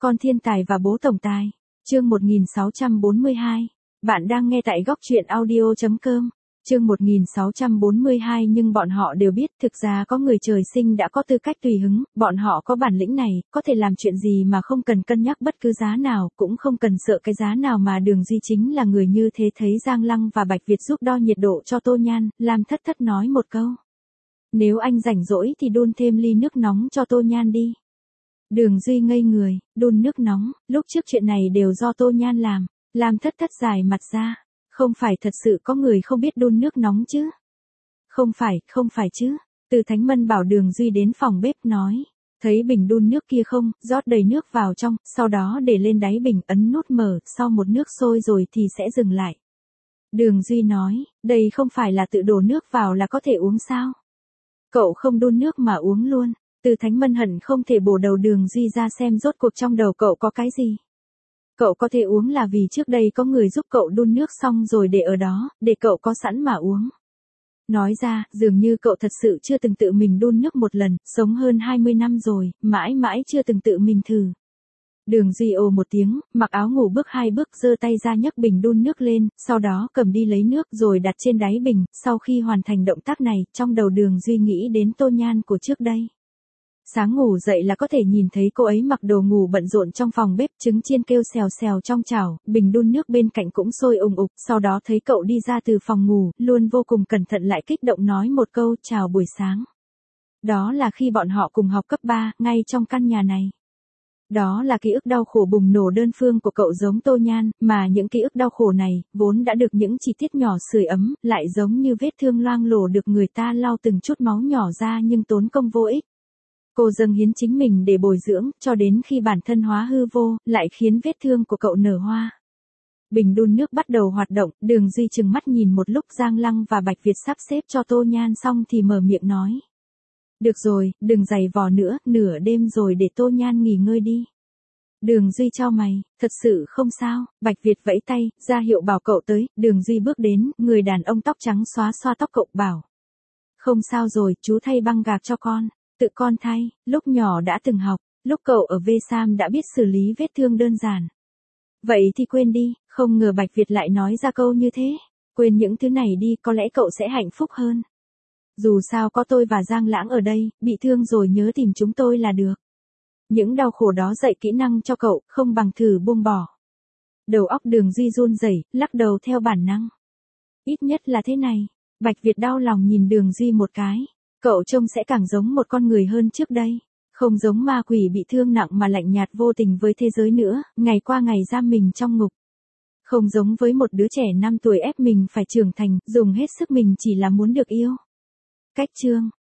Con thiên tài và bố tổng tài. Chương 1642. Bạn đang nghe tại góc truyện audio.com. Chương 1642. Nhưng bọn họ đều biết thực ra có người trời sinh đã có tư cách tùy hứng, bọn họ có bản lĩnh này, có thể làm chuyện gì mà không cần cân nhắc bất cứ giá nào, cũng không cần sợ cái giá nào mà Đường Duy chính là người như thế. Thấy Giang Lăng và Bạch Việt giúp đo nhiệt độ cho Tô Nhan, Lam Thất Thất nói một câu. Nếu anh rảnh rỗi thì đun thêm ly nước nóng cho Tô Nhan đi. Đường Duy ngây người, đun nước nóng, lúc trước chuyện này đều do Tô Nhan làm. Lam Thất Thất dài mặt ra. Không phải thật sự có người không biết đun nước nóng chứ? Không phải chứ. Từ Thánh Mân bảo Đường Duy đến phòng bếp nói. Thấy bình đun nước kia không, rót đầy nước vào trong, sau đó để lên đáy bình, ấn nút mở, sau một nước sôi rồi thì sẽ dừng lại. Đường Duy nói, đây không phải là tự đổ nước vào là có thể uống sao? Cậu không đun nước mà uống luôn. Từ Thánh Mân hận không thể bổ đầu Đường Duy ra xem rốt cuộc trong đầu cậu có cái gì. Cậu có thể uống là vì trước đây có người giúp cậu đun nước xong rồi để ở đó, để cậu có sẵn mà uống. Nói ra, dường như cậu thật sự chưa từng tự mình đun nước một lần, sống hơn 20 năm rồi, mãi mãi chưa từng tự mình thử. Đường Duy ồ một tiếng, mặc áo ngủ bước 2 bước, giơ tay ra nhấc bình đun nước lên, sau đó cầm đi lấy nước rồi đặt trên đáy bình. Sau khi hoàn thành động tác này, trong đầu Đường Duy nghĩ đến Tô Nhan của trước đây. Sáng ngủ dậy là có thể nhìn thấy cô ấy mặc đồ ngủ bận rộn trong phòng bếp, trứng chiên kêu xèo xèo trong chảo, bình đun nước bên cạnh cũng sôi ùng ục, sau đó thấy cậu đi ra từ phòng ngủ, luôn vô cùng cẩn thận lại kích động nói một câu chào buổi sáng. Đó là khi bọn họ cùng học cấp 3, ngay trong căn nhà này. Đó là ký ức đau khổ bùng nổ đơn phương của cậu giống Tô Nhan, mà những ký ức đau khổ này, vốn đã được những chi tiết nhỏ sưởi ấm, lại giống như vết thương loang lổ được người ta lau từng chút máu nhỏ ra nhưng tốn công vô ích. Cô dâng hiến chính mình để bồi dưỡng, cho đến khi bản thân hóa hư vô, lại khiến vết thương của cậu nở hoa. Bình đun nước bắt đầu hoạt động, Đường Duy chừng mắt nhìn một lúc Giang Lăng và Bạch Việt sắp xếp cho Tô Nhan xong thì mở miệng nói. Được rồi, đừng giày vò nữa, nửa đêm rồi để Tô Nhan nghỉ ngơi đi. Đường Duy chau mày, thật sự không sao. Bạch Việt vẫy tay, ra hiệu bảo cậu tới. Đường Duy bước đến, người đàn ông tóc trắng xóa xoa tóc cậu bảo. Không sao rồi, chú thay băng gạc cho con. Tự con thay, lúc nhỏ đã từng học, lúc cậu ở V-Sam đã biết xử lý vết thương đơn giản. Vậy thì quên đi, không ngờ Bạch Việt lại nói ra câu như thế. Quên những thứ này đi, có lẽ cậu sẽ hạnh phúc hơn. Dù sao có tôi và Giang Lãng ở đây, bị thương rồi nhớ tìm chúng tôi là được. Những đau khổ đó dạy kỹ năng cho cậu, không bằng thử buông bỏ. Đầu óc Đường Duy run rẩy, lắc đầu theo bản năng. Ít nhất là thế này. Bạch Việt đau lòng nhìn Đường Duy một cái. Cậu trông sẽ càng giống một con người hơn trước đây. Không giống ma quỷ bị thương nặng mà lạnh nhạt vô tình với thế giới nữa, ngày qua ngày giam mình trong ngục. Không giống với một đứa trẻ 5 tuổi ép mình phải trưởng thành, dùng hết sức mình chỉ là muốn được yêu. Cách chương